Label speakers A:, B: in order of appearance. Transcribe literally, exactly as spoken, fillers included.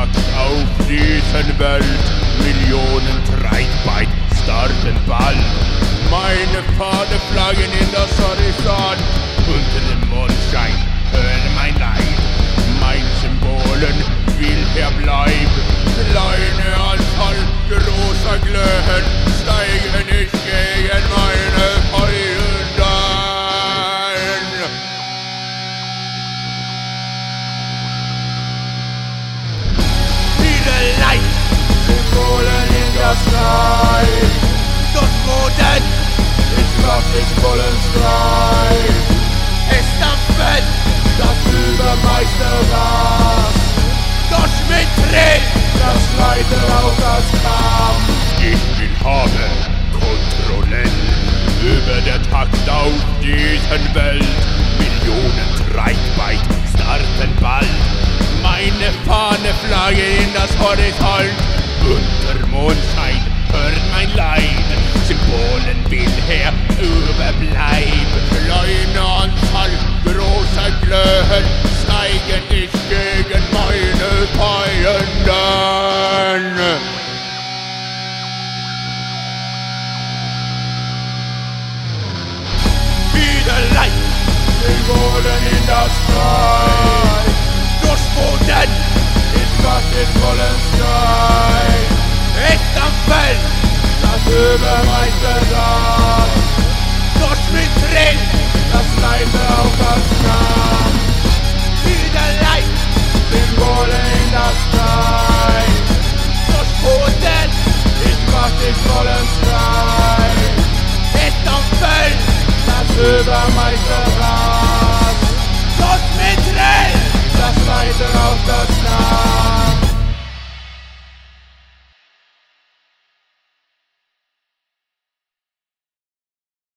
A: Takt auf diesen Welt. Millionen Treibheit starten bald. Meine Pfade flaggen in das Horizont. Unter dem Mondschein hör mein Leid. Mein Symbolen will verbleiben. Kleine Anzahl großer Glöhen steigen nicht gegen meine Feinde ein. Viele Leid, Symbolen in der Sky. Durchboden, ich mach dich vollen Streit. Es dampft das Übermeistergas. Durch mit Tränen, das Leiter auf das Kampf. Ich will haben Kontrollen über der Takt auf diesen Welt. Millionen Treibheit starten bald. Meine Fahne flagge in das Horizont. Unter Mondschein hört mein Leid. Symbolen will her überbleiben. Kleine Anzahl großer Glöhen steigen nicht gegen meine Feinde. Wieder Leid, Symbolen in das Sky. Durchboden, ich mach den vollen Streit. Ich dampfe das Übermeistergas. Durch mit Tränen, das Leiter auf das Kampf. Wieder Leid, Symbole in das Sky. Durchboden, ich mach dich vollen Streit. Es dampft das Übermeistergas.